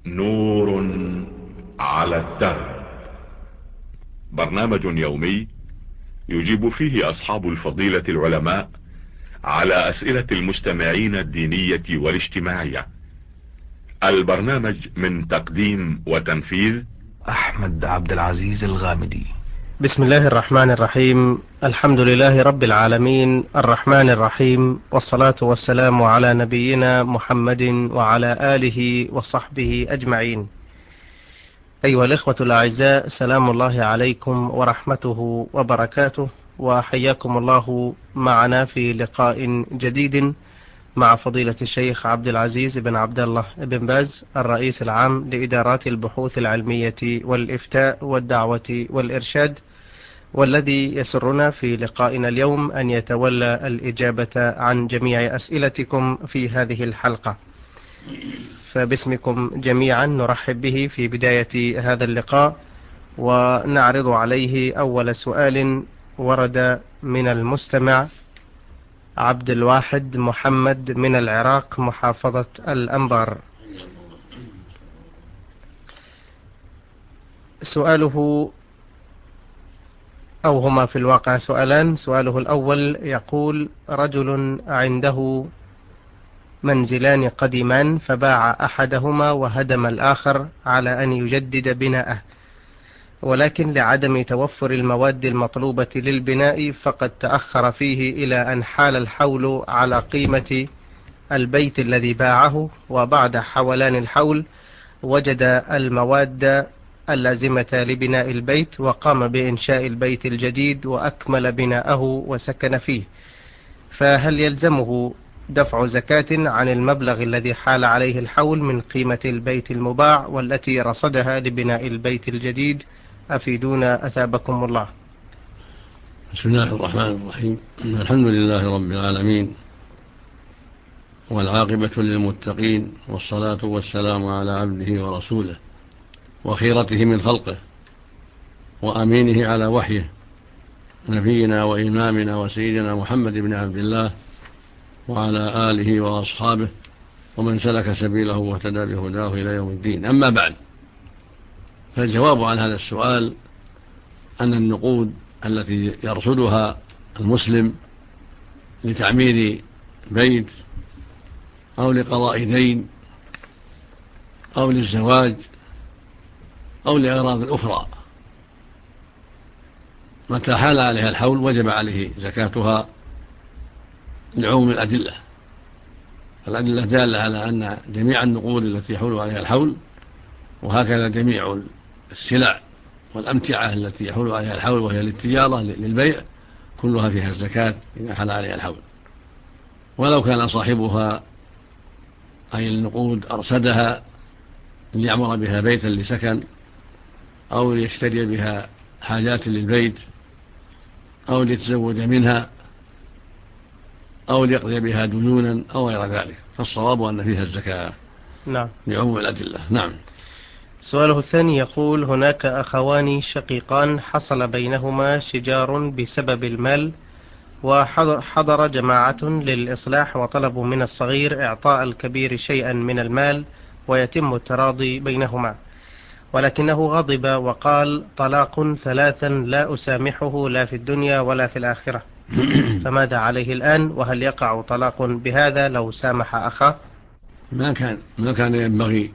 نور على الدرب. برنامج يومي يجيب فيه أصحاب الفضيلة العلماء على أسئلة المستمعين الدينية والاجتماعية. البرنامج من تقديم وتنفيذ أحمد عبد العزيز الغامدي. بسم الله الرحمن الرحيم. الحمد لله رب العالمين الرحمن الرحيم، والصلاة والسلام على نبينا محمد وعلى آله وصحبه أجمعين. أيها الإخوة الأعزاء، سلام الله عليكم ورحمته وبركاته، وحياكم الله معنا في لقاء جديد مع فضيلة الشيخ عبد العزيز بن عبد الله بن باز، الرئيس العام لإدارات البحوث العلمية والإفتاء والدعوة والإرشاد، والذي يسرنا في لقائنا اليوم أن يتولى الإجابة عن جميع أسئلتكم في هذه الحلقة. فباسمكم جميعا نرحب به في بداية هذا اللقاء، ونعرض عليه أول سؤال ورد من المستمع عبد الواحد محمد من العراق، محافظة الأنبار. سؤاله، أو هما في الواقع سؤالان. سؤاله الأول يقول: رجل عنده منزلان قديمان، فباع أحدهما وهدم الآخر على أن يجدد بناءه، ولكن لعدم توفر المواد المطلوبة للبناء فقد تأخر فيه إلى أن حال الحول على قيمة البيت الذي باعه، وبعد حولان الحول وجد المواد اللازمة لبناء البيت، وقام بإنشاء البيت الجديد وأكمل بناءه وسكن فيه، فهل يلزمه دفع زكاة عن المبلغ الذي حال عليه الحول من قيمة البيت المباع والتي رصدها لبناء البيت الجديد؟ أفيدونا أثابكم الله. بسم الله الرحمن الرحيم. الحمد لله رب العالمين، والعاقبة للمتقين، والصلاة والسلام على عبده ورسوله وخيرته من خلقه وأمينه على وحيه، نبينا وإمامنا وسيدنا محمد بن عبد الله، وعلى آله وأصحابه ومن سلك سبيله واهتدى بهداه إلى يوم الدين. أما بعد، فالجواب عن هذا السؤال أن النقود التي يرصدها المسلم لتعمير بيت أو لقضاء دين أو للزواج أو لأغراض أخرى، متى حال عليها الحول وجب عليه زكاتها لعموم الأدلة. الأدلة دالة على أن جميع النقود التي يحول عليها الحول، وهكذا جميع السلع والأمتعة التي يحول عليها الحول وهي للتجارة للبيع، كلها فيها الزكاة إذا حال عليها الحول، ولو كان صاحبها أي النقود أرسدها ليعمر بها بيتا لسكن، أو ليشتري بها حاجات للبيت، أو ليتزوج منها، أو ليقضي بها ديونا أو غير ذلك، فالصواب أن فيها الزكاة. نعم، لعموم الأدلة. نعم. سؤاله الثاني يقول: هناك أخوان شقيقان حصل بينهما شجار بسبب المال، وحضر جماعة للإصلاح وطلبوا من الصغير إعطاء الكبير شيئا من المال ويتم التراضي بينهما، ولكنه غضب وقال: طلاق ثلاثا لا أسامحه لا في الدنيا ولا في الآخرة. فماذا عليه الآن؟ وهل يقع طلاق بهذا لو سامح أخاه؟ ما كان ينبغي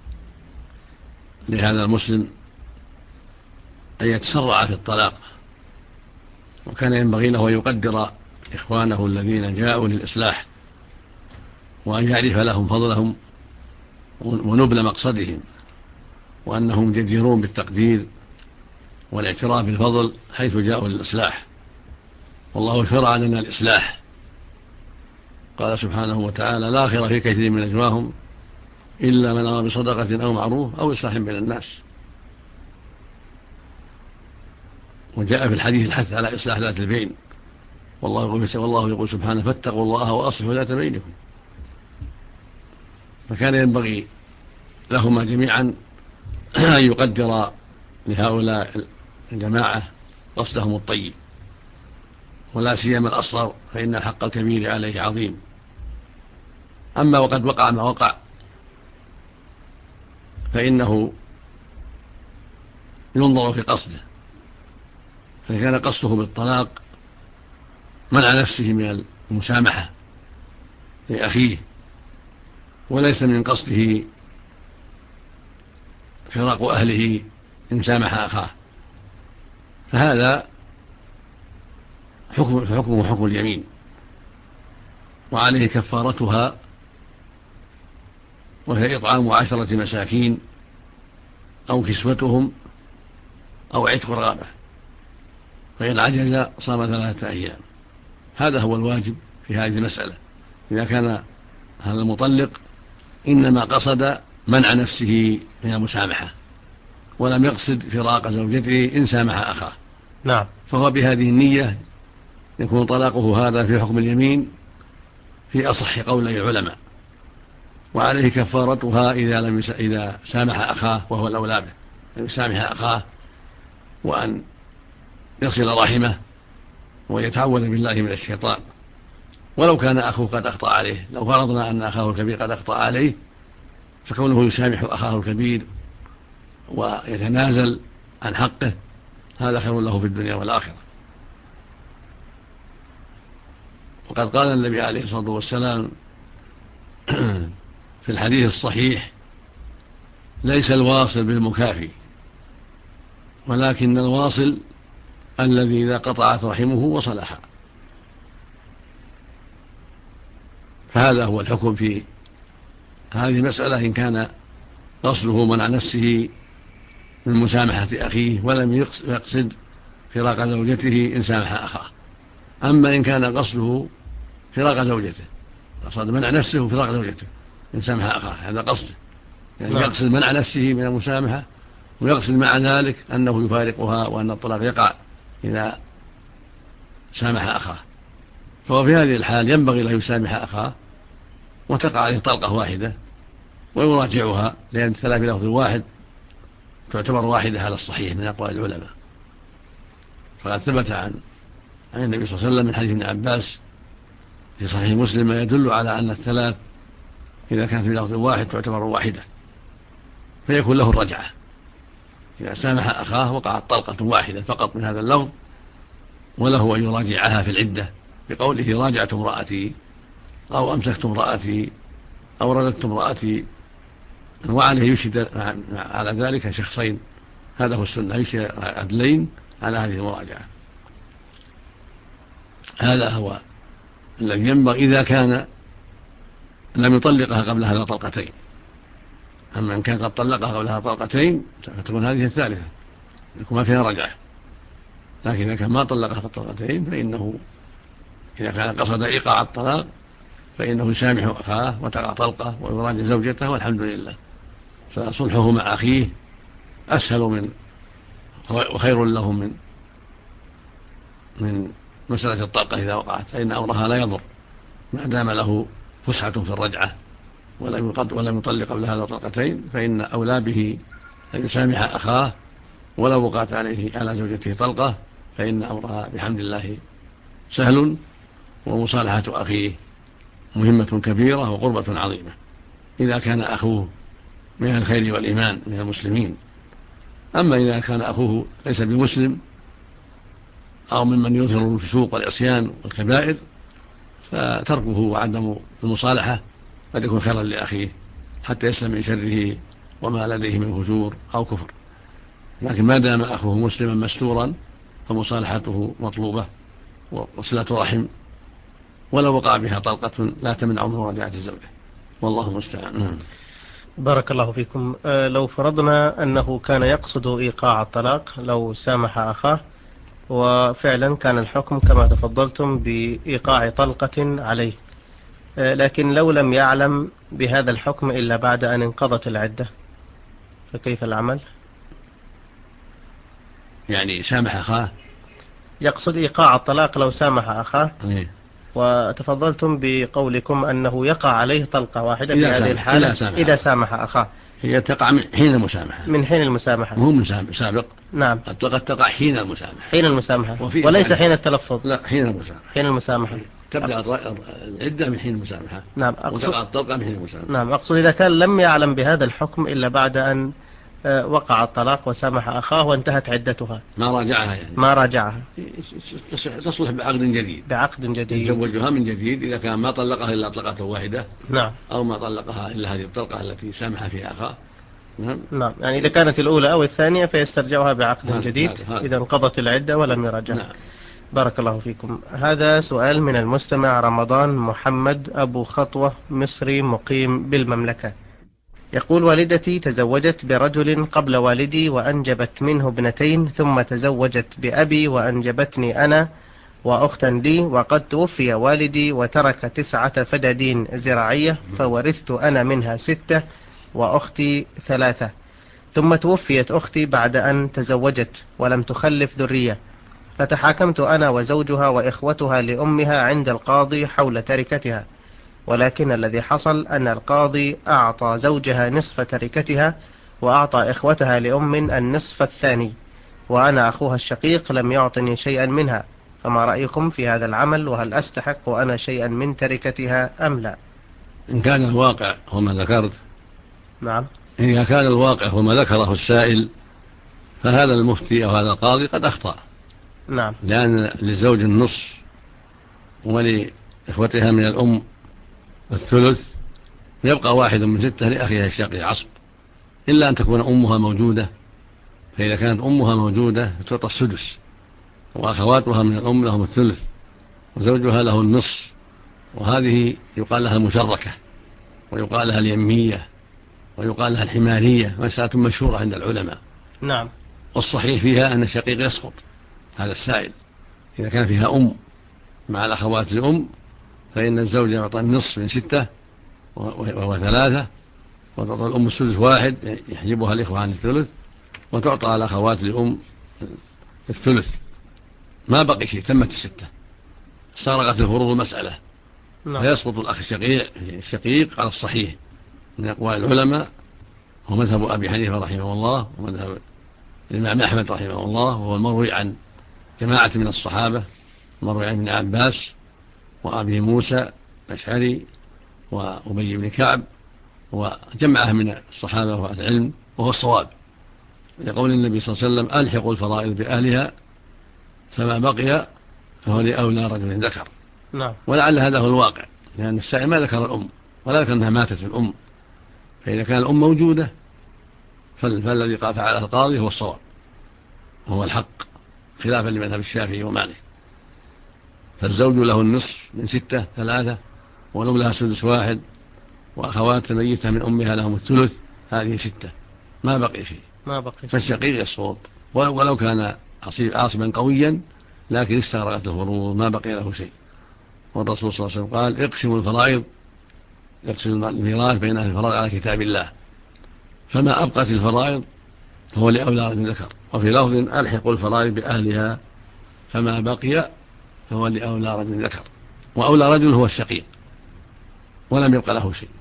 لهذا المسلم أن يتسرع في الطلاق، وكان ينبغي له أن يقدر إخوانه الذين جاءوا للإصلاح، وأن يعرف لهم فضلهم ونبل مقصدهم، وأنهم جديرون بالتقدير والاعتراف بالفضل حيث جاءوا للإصلاح. والله شرع لنا الإصلاح، قال سبحانه وتعالى: لا خير في كثير من نجواهم إلا من أمر بصدقة أو معروف أو إصلاح بين الناس. وجاء في الحديث الحث على إصلاح ذات البين، والله يقول سبحانه: فاتقوا الله وأصلحوا ذات بينكم. فكان ينبغي لهما جميعا أن يقدر لهؤلاء الجماعة قصدهم الطيب، ولا سيما الأصغر، فإن حق الكبير عليه عظيم. أما وقد وقع ما وقع فإنه ينظر في قصده، فإن كان قصده بالطلاق منع نفسه من المسامحة لأخيه وليس من قصده فراق أهله إن سامح أخاه، فهذا حكمه حكم اليمين، وعليه كفارتها، وهي إطعام 10 مساكين أو كسوتهم أو عتق رقبة، فإن عجز صام 3 أيام. هذا هو الواجب في هذه المسألة. إذا كان هذا المطلق إنما قصد منع نفسه من المسامحة ولم يقصد فراق زوجته إن سامح أخاه، نعم، فهو بهذه النية يكون طلاقه هذا في حكم اليمين في أصح قولي العلماء، وعليه كفارتها إذا سامح أخاه، وهو الأولى به أن يسامح أخاه وأن يصل رحمه ويتعوذ بالله من الشيطان. ولو كان أخوه قد أخطأ عليه، لو فرضنا أن أخاه الكبير قد أخطأ عليه، فكونه يسامح أخاه الكبير ويتنازل عن حقه هذا خير له في الدنيا والآخرة. وقد قال النبي عليه الصلاة والسلام في الحديث الصحيح: ليس الواصل بالمكافي، ولكن الواصل الذي إذا قطعت رحمه وصلها. فهذا هو الحكم في هذه المسألة إن كان قصده منع نفسه من مسامحة أخيه ولم يقصد فراق زوجته إن سامح أخاه. أما إن كان قصده فراق زوجته، قصد منع نفسه وفراق زوجته إن سامح أخاه، هذا قصده، يعني يقصد منع نفسه من المسامحة ويقصد مع ذلك أنه يفارقها وأن الطلاق يقع إذا سامح أخاه، فهو في هذه الحال ينبغي له يسامح أخاه وتقع عليه طلقة واحدة ويراجعها، لأن الثلاث بلفظ واحد تعتبر واحدة على الصحيح من أقوال العلماء. فقد ثبت عن النبي صلى الله عليه وسلم من حديث ابن عباس في صحيح مسلم ما يدل على أن الثلاث إذا كانت بلفظ واحد تعتبر واحدة، فيكون له الرجعة. إذا سامح أخاه وقعت طلقة واحدة فقط من هذا اللفظ، وله أن يراجعها في العدة بقوله: راجعت امرأتي، أو أمسكت امرأتي، أو رددت امرأتي، وعليه يشهد على ذلك شخصين، هذا هو السنة، يشهد عدلين على هذه المراجعة. هذا هو الذي ينبغي إذا كان لم يطلقها قبل هذا طلقتين. أما إن كان قد طلقها قبل هذا طلقتين فتكون هذه الثالثة، يكون ما فيها رجعة. لكن إذا كان ما طلقها في الطلقتين فإنه إذا كان قصد إيقاع الطلاق فإنه يسامح أخاه وتقع طلقة ويراجع زوجته والحمد لله. فصلحه مع أخيه أسهل وخير له من مسألة الطلقة إذا وقعت، فإن أمرها لا يضر ما دام له فسحة في الرجعة ولم يطلق قبل هذا طلقتين، فإن أولى به أن يسامح أخاه ولو وقعت على زوجته طلقة، فإن أمرها بحمد الله سهل، ومصالحة أخيه مهمة كبيرة وقربة عظيمة إذا كان أخوه من الخير والإيمان من المسلمين. أما إذا كان أخوه ليس بمسلم أو ممن يظهر الفسوق والعصيان والكبائر، فتركه وعدم المصالحة قد يكون خيرا لأخيه حتى يسلم من شره وما لديه من فجور أو كفر. لكن ما دام أخوه مسلما مستورا فمصالحته مطلوبة وصلة رحم، ولو وقع بها طلقة لا تمنع من مراجعة الزوجة، والله المستعان. بارك الله فيكم. لو فرضنا أنه كان يقصد إيقاع الطلاق، لو سامح أخاه وفعلا كان الحكم كما تفضلتم بإيقاع طلقة عليه، لكن لو لم يعلم بهذا الحكم إلا بعد أن انقضت العدة، فكيف العمل؟ يعني سامح أخاه، يقصد إيقاع الطلاق لو سامح أخاه، وتفضلتم بقولكم أنه يقع عليه طلقة واحدة في هذه الحالة إذا سامح أخاه. هي تقع من حين المسامحة، من حين المسامحة، مو سابق. نعم، قد تقع حين المسامحة، حين المسامحة وليس حين التلفظ. لا، حين المسامحة. حين المسامحة. تبدأ العدة من حين المسامحة. نعم وتقع الطلقة من حين المسامحة. نعم أقصد إذا كان لم يعلم بهذا الحكم إلا بعد أن وقع الطلاق وسامح أخاه وانتهت عدتها، ما راجعها يعني، ما راجعها، تصلح بعقد جديد، بعقد جديد يتزوجها من جديد إذا كان ما طلقها إلا طلقة واحدة. نعم. أو ما طلقها إلا هذه الطلقة التي سامح فيها أخاه. نعم يعني إذا كانت الأولى أو الثانية فيسترجعها بعقد جديد إذا انقضت العدة ولم يرجع. نعم. بارك الله فيكم. هذا سؤال من المستمع رمضان محمد أبو خطوة، مصري مقيم بالمملكة، يقول: والدتي تزوجت برجل قبل والدي وأنجبت منه ابنتين، ثم تزوجت بأبي وأنجبتني أنا وأختا لي، وقد توفي والدي وترك 9 فدادين زراعية، فورثت أنا منها 6 وأختي 3، ثم توفيت أختي بعد أن تزوجت ولم تخلف ذرية، فتحاكمت أنا وزوجها وإخوتها لأمها عند القاضي حول تركتها، ولكن الذي حصل أن القاضي أعطى زوجها نصف تركتها وأعطى إخوتها لأم النصف الثاني، وأنا أخوها الشقيق لم يعطني شيئا منها، فما رأيكم في هذا العمل؟ وهل أستحق أنا شيئا من تركتها أم لا؟ إن كان الواقع هو ما ذكرت. نعم. إذا كان الواقع هو ما ذكره السائل فهذا المفتي أو هذا القاضي قد أخطأ. نعم. لأن للزوج النصف ولإخوتها من الأم الثلث، يبقى 1 من 6 لأخيها الشقيق عصب، إلا أن تكون أمها موجودة، فإذا كانت أمها موجودة تعطى السدس، وأخواتها من الأم لهم الثلث، وزوجها له النصف، وهذه يقال لها المشركة، ويقال لها اليمية، ويقال لها الحمارية، مسألة مشهورة عند العلماء. نعم. والصحيح فيها أن الشقيق يسقط. هذا السائل إذا كان فيها أم مع الأخوات الأم فإن الزوج يعطى النصف من 6 وهو 3، وتعطى الأم السدس 1 يحجبها الإخوة عن الثلث، وتعطى الأخوات الأم الثلث، ما بقي شيء، تمت 6، صارت الفروض مسألة. نعم. فيسقط الأخ الشقيق على الصحيح من أقوال العلماء، هو مذهب أبي حنيفة رحمه الله، ومذهب الإمام أحمد رحمه الله، وهو المروي عن جماعة من الصحابة، مروي عن ابن عباس وأبي موسى الأشعري وأبي بن كعب وجمعه من الصحابة وأهل العلم، وهو الصواب، لقول النبي صلى الله عليه وسلم: ألحقوا الفرائض بأهلها فما بقي فهو لأولى رجل ذكر. نعم. ولعل هذا هو الواقع، لأن السائل ما ذكر الأم ولا ذكر أنها ماتت الأم، فإذا كان الأم موجودة فالذي فعله القاضي هو الصواب، وهو الحق، خلافا لمذهب الشافعي ومالك. فالزوج له النصف من 6 3، والأم لها سدس 1، وأخوات الميتة من أمها لهم الثلث، هذه 6، ما بقي شيء، فالشقيق يسقط ولو كان عاصبا قويا، لكن استغرقت الفروض ما بقي له شيء. والرسول صلى الله عليه وسلم قال: اقسموا الفرائض، يقسم الميراث بين أهل الفرائض على كتاب الله، فما أبقت الفرائض فهو لأولى رجل ذكر. وفي لفظ: ألحقوا الفرائض بأهلها فما بقي فهو لأولى رجل ذكر، وأولى رجل هو الشقيق ولم يبقى له شيء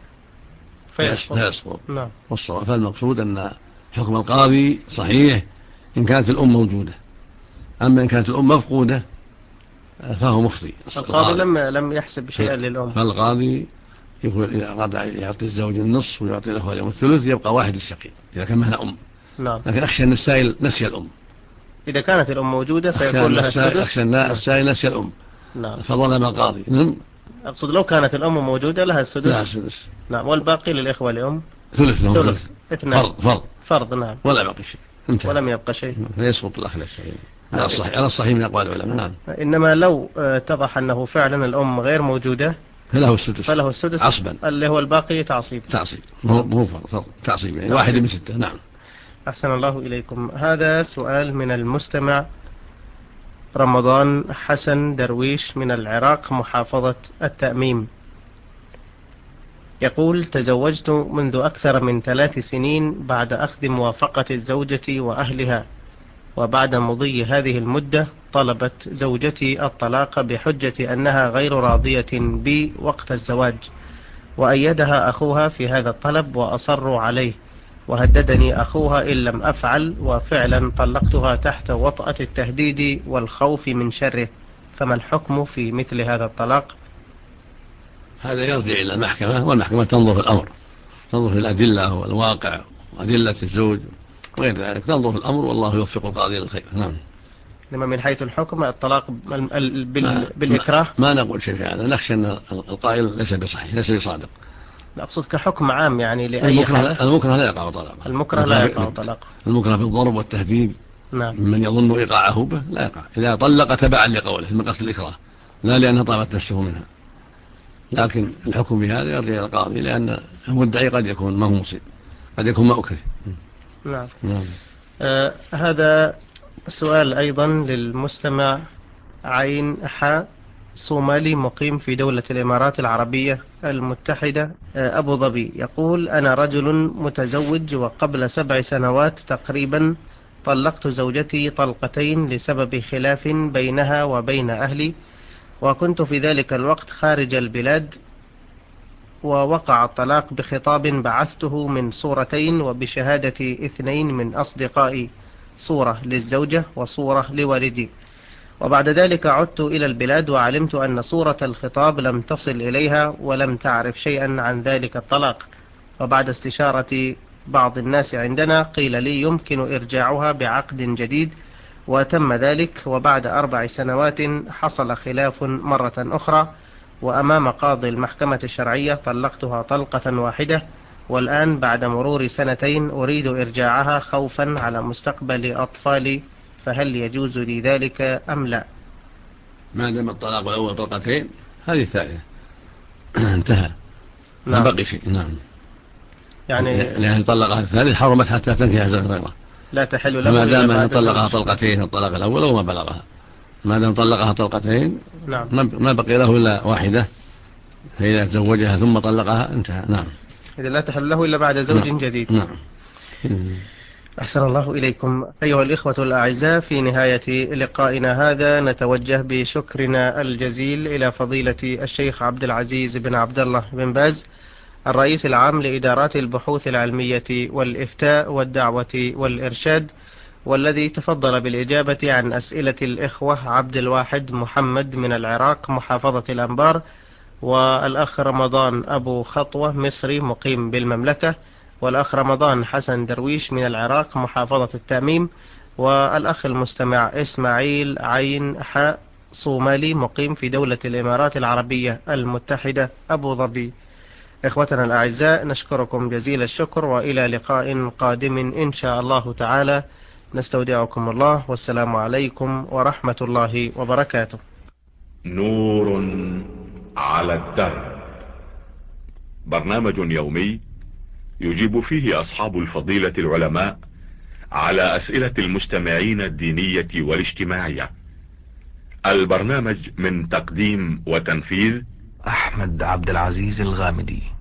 فيسقط. نعم. والصواب فالمقصود أن حكم القاضي صحيح إن كانت الأم موجودة، أما إن كانت الأم مفقودة فهو مخطئ. القاضي لم يحسب شيئا للأم، فالقاضي يقول إذا أراد يعطي الزوج النصف ويعطي الأخوة اليوم الثلث يبقى 1 للشقيق إذا كان معها أم. نعم. لكن أخشى أن السائل نسي الأم، إذا كانت الأم موجودة فيكون لها السدس. أخشى أن السائل نسي الأم. نعم. فظلم القاضي. أقصد لو كانت الأم موجودة لها السدس. نعم. والباقي للإخوة الأم ثلث 2 فرض. نعم. ولا بقي شيء، ولم يبقى شيء، فيسقط الأخ الشقيق على الصحيح من أقوال العلماء. نعم. إنما لو اتضح أنه فعلا الأم غير موجودة فله السدس عصبا، اللي هو الباقي تعصيب مو فرض، تعصيب يعني 1 من 6. نعم. أحسن الله إليكم. هذا سؤال من المستمع رمضان حسن درويش من العراق، محافظة التأميم، يقول: تزوجت منذ أكثر من 3 سنين بعد أخذ موافقة الزوجة وأهلها، وبعد مضي هذه المدة طلبت زوجتي الطلاق بحجة أنها غير راضية بي وقت الزواج، وأيدها أخوها في هذا الطلب وأصروا عليه، وهددني أخوها إن لم أفعل، وفعلا طلقتها تحت وطأة التهديد والخوف من شره، فما الحكم في مثل هذا الطلاق؟ هذا يرجع إلى المحكمة، والمحكمة تنظر في الأمر، تنظر في الأدلة والواقع وأدلة الزوج وغير ذلك، تنظر في الأمر والله يوفق القاضي للخير. نعم. لما من حيث الحكم الطلاق بالإكراه ما نقول شيء في هذا، نخشى أن القائل ليس بصحيح، ليس بصادق. أقصد كحكم عام يعني لأي حالة. المكره لا يقع طلاقه. المكره لا يقع طلاقه. المكره بالضرب والتهديد، نعم، من يظن إيقاعه به لا يقع إذا طلق تبعا لقوله من قصد الإكراه، لا لأنها طابت نفسه منها. لكن الحكم بهذا يرجع إلى القاضي، لأن المدعي قد يكون ما هو مصيب، قد يكون ما أكره. نعم. نعم. هذا سؤال أيضا للمستمع عين صومالي مقيم في دولة الإمارات العربية المتحدة أبو ظبي، يقول: أنا رجل متزوج، وقبل 7 سنوات تقريبا طلقت زوجتي طلقتين لسبب خلاف بينها وبين أهلي، وكنت في ذلك الوقت خارج البلاد، ووقع الطلاق بخطاب بعثته من صورتين وبشهادة 2 من أصدقائي، صورة للزوجة وصورة لوالدي. وبعد ذلك عدت إلى البلاد وعلمت أن صورة الخطاب لم تصل إليها ولم تعرف شيئا عن ذلك الطلاق، وبعد استشارة بعض الناس عندنا قيل لي يمكن إرجاعها بعقد جديد، وتم ذلك. وبعد 4 سنوات حصل خلاف مرة أخرى، وأمام قاضي المحكمة الشرعية طلقتها طلقة واحدة، والآن بعد مرور 2 أريد إرجاعها خوفا على مستقبل أطفالي، فهل يجوز لي ذلك أم لا؟ ما دام الطلاق الأول طلقتين، هذه الثالثة انتهى. نعم. ما بقي شيء. نعم. يعني لأن طلقها الثالث حرمت حتى تنكح زوجا غيره، لا تحل له فما دام إلا أن بعد طلقها زوج. طلقتين الطلاق الأول وما بلغها، ما دام طلقها طلقتين نعم. ما بقي له إلا واحدة، فإذا تزوجها ثم طلقها انتهى. نعم. إذا لا تحل له إلا بعد زوج جديد. نعم. أحسن الله إليكم. أيها الإخوة الأعزاء، في نهاية لقائنا هذا نتوجه بشكرنا الجزيل إلى فضيلة الشيخ عبد العزيز بن عبد الله بن باز، الرئيس العام لإدارات البحوث العلمية والإفتاء والدعوة والإرشاد، والذي تفضل بالإجابة عن أسئلة الإخوة عبد الواحد محمد من العراق محافظة الأنبار، والأخ رمضان أبو خطوة مصري مقيم بالمملكة، والأخ رمضان حسن درويش من العراق محافظة التأميم، والأخ المستمع إسماعيل عين صومالي مقيم في دولة الإمارات العربية المتحدة أبو ظبي. إخوتنا الأعزاء، نشكركم جزيل الشكر، وإلى لقاء قادم إن شاء الله تعالى، نستودعكم الله، والسلام عليكم ورحمة الله وبركاته. نور على الدرب، برنامج يومي يجيب فيه أصحاب الفضيلة العلماء على أسئلة المستمعين الدينية والاجتماعية. البرنامج من تقديم وتنفيذ أحمد عبد العزيز الغامدي.